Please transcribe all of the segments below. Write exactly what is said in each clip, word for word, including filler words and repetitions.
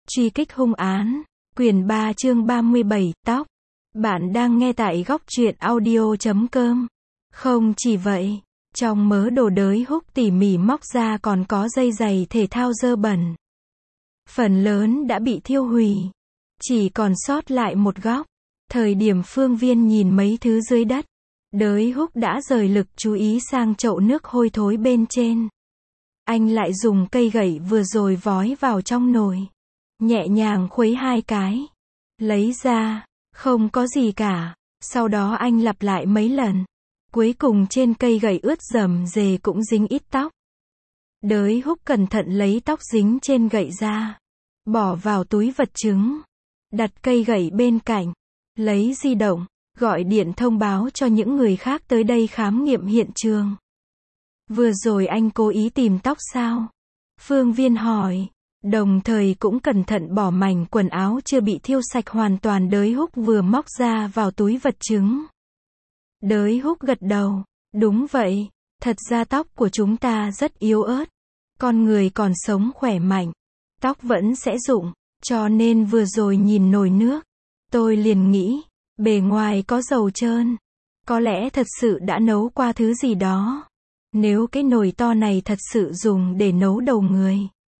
Truy kích hung án, quyển ba chương ba mươi bảy, tóc. Bạn đang nghe tại góc truyện audio chấm com. Không chỉ vậy, trong mớ đồ đới Húc tỉ mỉ móc ra còn có dây giày thể thao dơ bẩn. Phần lớn đã bị thiêu hủy, chỉ còn sót lại một góc. Thời điểm Phương Viên nhìn mấy thứ dưới đất, đới Húc đã rời lực chú ý sang chậu nước hôi thối bên trên. Anh lại dùng cây gậy vừa rồi vói vào trong nồi, nhẹ nhàng khuấy hai cái, lấy ra, không có gì cả. Sau đó anh lặp lại mấy lần, cuối cùng trên cây gậy ướt rầm rề cũng dính ít tóc. Đới Húc cẩn thận lấy tóc dính trên gậy ra, bỏ vào túi vật chứng, đặt cây gậy bên cạnh, lấy di động, gọi điện thông báo cho những người khác tới đây khám nghiệm hiện trường. Vừa rồi anh cố ý tìm tóc sao? Phương Viên hỏi, đồng thời cũng cẩn thận bỏ mảnh quần áo chưa bị thiêu sạch hoàn toàn đới Húc vừa móc ra vào túi vật chứng. Đới Húc gật đầu, đúng vậy, thật ra tóc của chúng ta rất yếu ớt. Con người còn sống khỏe mạnh, tóc vẫn sẽ rụng, cho nên vừa rồi nhìn nồi nước, tôi liền nghĩ, bề ngoài có dầu trơn, có lẽ thật sự đã nấu qua thứ gì đó. Nếu cái nồi to này thật sự dùng để nấu đầu người,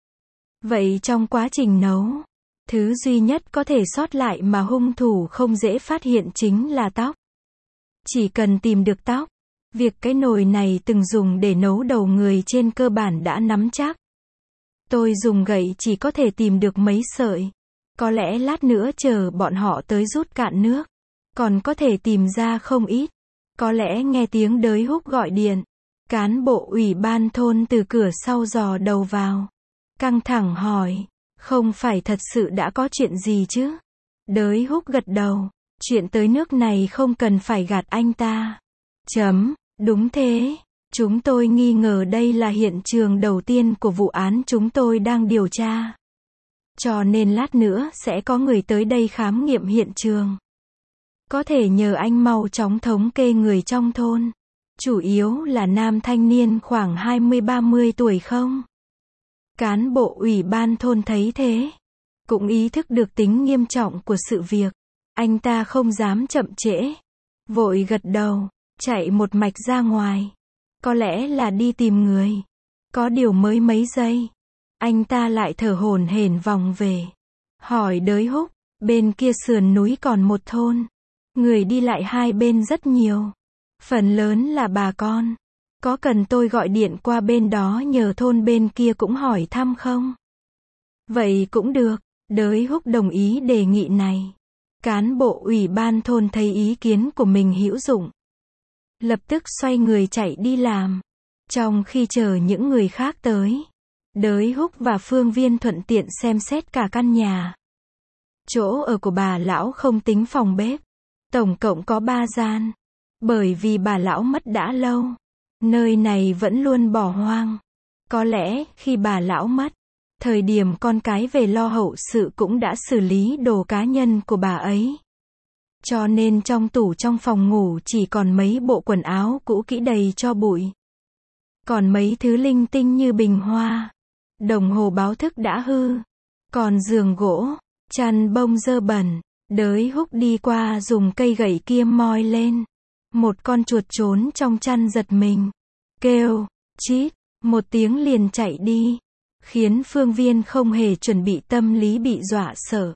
vậy trong quá trình nấu, thứ duy nhất có thể sót lại mà hung thủ không dễ phát hiện chính là tóc. Chỉ cần tìm được tóc, việc cái nồi này từng dùng để nấu đầu người trên cơ bản đã nắm chắc. Tôi dùng gậy chỉ có thể tìm được mấy sợi. Có lẽ lát nữa chờ bọn họ tới rút cạn nước, còn có thể tìm ra không ít. Có lẽ nghe tiếng đới Húc gọi điện, cán bộ ủy ban thôn từ cửa sau dò đầu vào, căng thẳng hỏi, không phải thật sự đã có chuyện gì chứ? Đới Húc gật đầu, chuyện tới nước này không cần phải gạt anh ta. Chấm, đúng thế, chúng tôi nghi ngờ đây là hiện trường đầu tiên của vụ án chúng tôi đang điều tra. Cho nên lát nữa sẽ có người tới đây khám nghiệm hiện trường. Có thể nhờ anh mau chóng thống kê người trong thôn, chủ yếu là nam thanh niên khoảng hai mươi ba mươi tuổi không? Cán bộ ủy ban thôn thấy thế, cũng ý thức được tính nghiêm trọng của sự việc. Anh ta không dám chậm trễ, vội gật đầu, chạy một mạch ra ngoài. Có lẽ là đi tìm người. Có điều mới mấy giây, anh ta lại thở hổn hển vòng về, hỏi đới Húc, bên kia sườn núi còn một thôn, người đi lại hai bên rất nhiều, phần lớn là bà con. Có cần tôi gọi điện qua bên đó nhờ thôn bên kia cũng hỏi thăm không? Vậy cũng được, đới Húc đồng ý đề nghị này. Cán bộ ủy ban thôn thấy ý kiến của mình hữu dụng, lập tức xoay người chạy đi làm. Trong khi chờ những người khác tới, đới Húc và Phương Viên thuận tiện xem xét cả căn nhà. Chỗ ở của bà lão không tính phòng bếp, tổng cộng có ba gian. Bởi vì bà lão mất đã lâu, nơi này vẫn luôn bỏ hoang. Có lẽ khi bà lão mất, thời điểm con cái về lo hậu sự cũng đã xử lý đồ cá nhân của bà ấy. Cho nên trong tủ trong phòng ngủ chỉ còn mấy bộ quần áo cũ kỹ đầy cho bụi. Còn mấy thứ linh tinh như bình hoa, đồng hồ báo thức đã hư. Còn giường gỗ, chăn bông dơ bẩn. Đới Húc đi qua dùng cây gậy kia moi lên. Một con chuột trốn trong chăn giật mình, kêu, chít, một tiếng liền chạy đi, khiến Phương Viên không hề chuẩn bị tâm lý bị dọa sợ.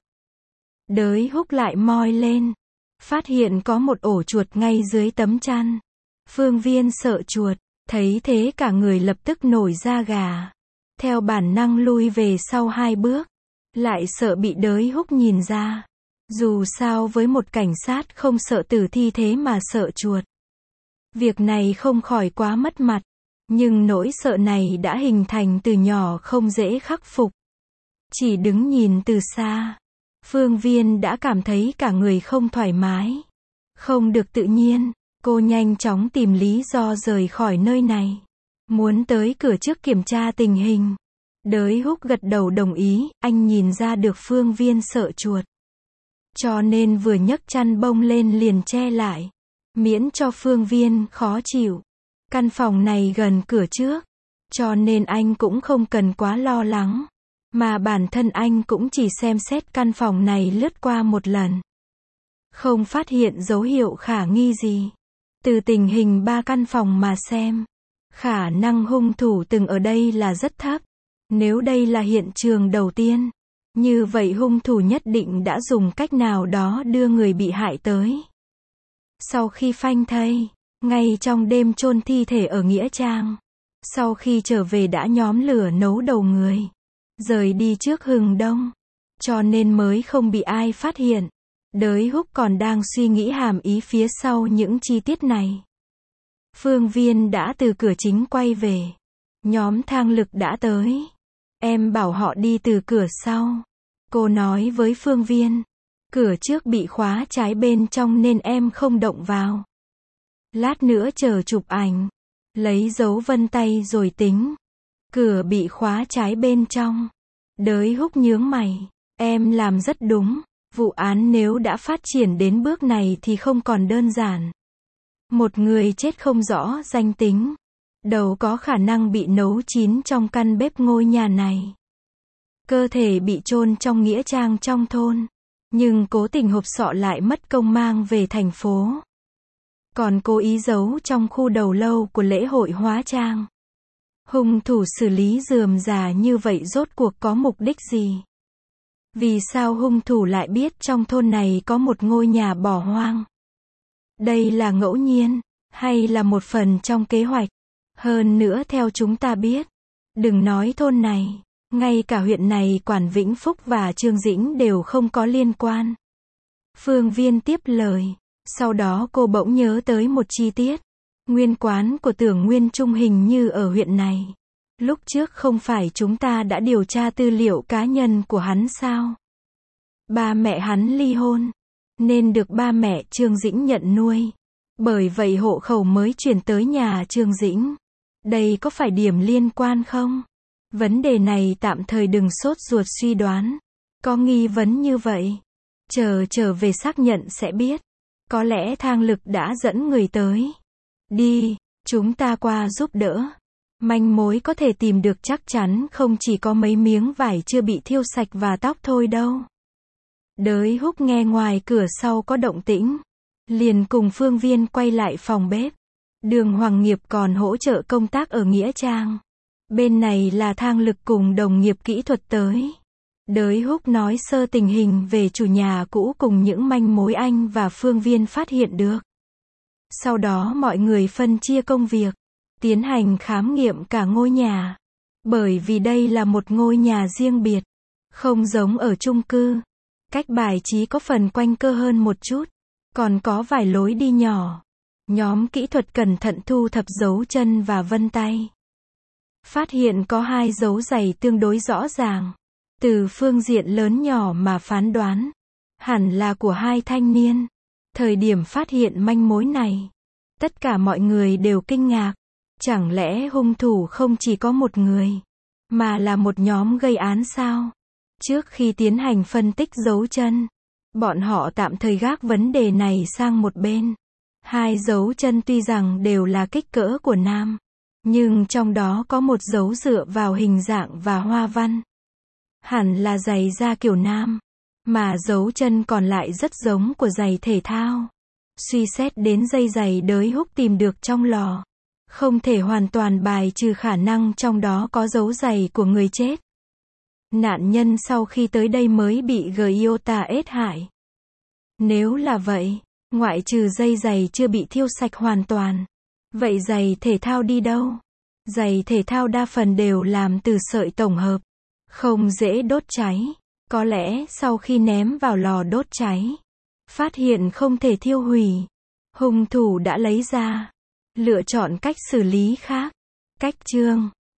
Đới Húc lại moi lên, phát hiện có một ổ chuột ngay dưới tấm chăn. Phương Viên sợ chuột, thấy thế cả người lập tức nổi da gà, theo bản năng lui về sau hai bước, lại sợ bị đới Húc nhìn ra. Dù sao với một cảnh sát không sợ tử thi thế mà sợ chuột, việc này không khỏi quá mất mặt. Nhưng nỗi sợ này đã hình thành từ nhỏ không dễ khắc phục. Chỉ đứng nhìn từ xa, Phương Viên đã cảm thấy cả người không thoải mái, không được tự nhiên. Cô nhanh chóng tìm lý do rời khỏi nơi này, muốn tới cửa trước kiểm tra tình hình. Đới Húc gật đầu đồng ý, anh nhìn ra được Phương Viên sợ chuột, cho nên vừa nhấc chăn bông lên liền che lại, miễn cho Phương Viên khó chịu. Căn phòng này gần cửa trước, cho nên anh cũng không cần quá lo lắng. Mà bản thân anh cũng chỉ xem xét căn phòng này lướt qua một lần. Không phát hiện dấu hiệu khả nghi gì. Từ tình hình ba căn phòng mà xem, khả năng hung thủ từng ở đây là rất thấp. Nếu đây là hiện trường đầu tiên, như vậy hung thủ nhất định đã dùng cách nào đó đưa người bị hại tới. Sau khi phanh thây, ngay trong đêm chôn thi thể ở Nghĩa Trang, sau khi trở về đã nhóm lửa nấu đầu người, rời đi trước hừng đông, cho nên mới không bị ai phát hiện. Đới Húc còn đang suy nghĩ hàm ý phía sau những chi tiết này. Phương Viên đã từ cửa chính quay về. Nhóm Thang Lực đã tới. Em bảo họ đi từ cửa sau. Cô nói với Phương Viên. Cửa trước bị khóa trái bên trong nên em không động vào. Lát nữa chờ chụp ảnh. Lấy dấu vân tay rồi tính. Cửa bị khóa trái bên trong. Đới Húc nhướng mày. Em làm rất đúng. Vụ án nếu đã phát triển đến bước này thì không còn đơn giản. Một người chết không rõ danh tính. Đầu có khả năng bị nấu chín trong căn bếp ngôi nhà này. Cơ thể bị chôn trong nghĩa trang trong thôn. Nhưng cố tình hộp sọ lại mất công mang về thành phố. Còn cố ý giấu trong khu đầu lâu của lễ hội hóa trang. Hung thủ xử lý rườm rà như vậy rốt cuộc có mục đích gì? Vì sao hung thủ lại biết trong thôn này có một ngôi nhà bỏ hoang? Đây là ngẫu nhiên, hay là một phần trong kế hoạch? Hơn nữa theo chúng ta biết, đừng nói thôn này, ngay cả huyện này Quản Vĩnh Phúc và Trương Dĩnh đều không có liên quan. Phương Viên tiếp lời, sau đó cô bỗng nhớ tới một chi tiết. Nguyên quán của Tưởng Nguyên Trung hình như ở huyện này. Lúc trước không phải chúng ta đã điều tra tư liệu cá nhân của hắn sao? Ba mẹ hắn ly hôn, nên được ba mẹ Trương Dĩnh nhận nuôi. Bởi vậy hộ khẩu mới chuyển tới nhà Trương Dĩnh. Đây có phải điểm liên quan không? Vấn đề này tạm thời đừng sốt ruột suy đoán. Có nghi vấn như vậy, chờ trở về xác nhận sẽ biết. Có lẽ Thang Lực đã dẫn người tới. Đi, chúng ta qua giúp đỡ. Manh mối có thể tìm được chắc chắn không chỉ có mấy miếng vải chưa bị thiêu sạch và tóc thôi đâu. Đới Húc nghe ngoài cửa sau có động tĩnh, liền cùng Phương Viên quay lại phòng bếp. Đường Hoàng Nghiệp còn hỗ trợ công tác ở Nghĩa Trang. Bên này là Thang Lực cùng đồng nghiệp kỹ thuật tới. Đới Húc nói sơ tình hình về chủ nhà cũ cùng những manh mối anh và Phương Viên phát hiện được. Sau đó mọi người phân chia công việc, tiến hành khám nghiệm cả ngôi nhà. Bởi vì đây là một ngôi nhà riêng biệt, không giống ở chung cư. Cách bài trí có phần quanh co hơn một chút, còn có vài lối đi nhỏ. Nhóm kỹ thuật cẩn thận thu thập dấu chân và vân tay. Phát hiện có hai dấu giày tương đối rõ ràng. Từ phương diện lớn nhỏ mà phán đoán, hẳn là của hai thanh niên. Thời điểm phát hiện manh mối này, tất cả mọi người đều kinh ngạc. Chẳng lẽ hung thủ không chỉ có một người, mà là một nhóm gây án sao? Trước khi tiến hành phân tích dấu chân, bọn họ tạm thời gác vấn đề này sang một bên. Hai dấu chân tuy rằng đều là kích cỡ của nam, nhưng trong đó có một dấu dựa vào hình dạng và hoa văn. Hẳn là giày da kiểu nam, mà dấu chân còn lại rất giống của giày thể thao. Suy xét đến dây giày Đới Húc tìm được trong lò, không thể hoàn toàn bài trừ khả năng trong đó có dấu giày của người chết. Nạn nhân sau khi tới đây mới bị Giota ết hại. Nếu là vậy, ngoại trừ dây giày chưa bị thiêu sạch hoàn toàn, vậy giày thể thao đi đâu? Giày thể thao đa phần đều làm từ sợi tổng hợp, không dễ đốt cháy. Có lẽ sau khi ném vào lò đốt cháy, phát hiện không thể thiêu hủy, hung thủ đã lấy ra, lựa chọn cách xử lý khác. Cách chương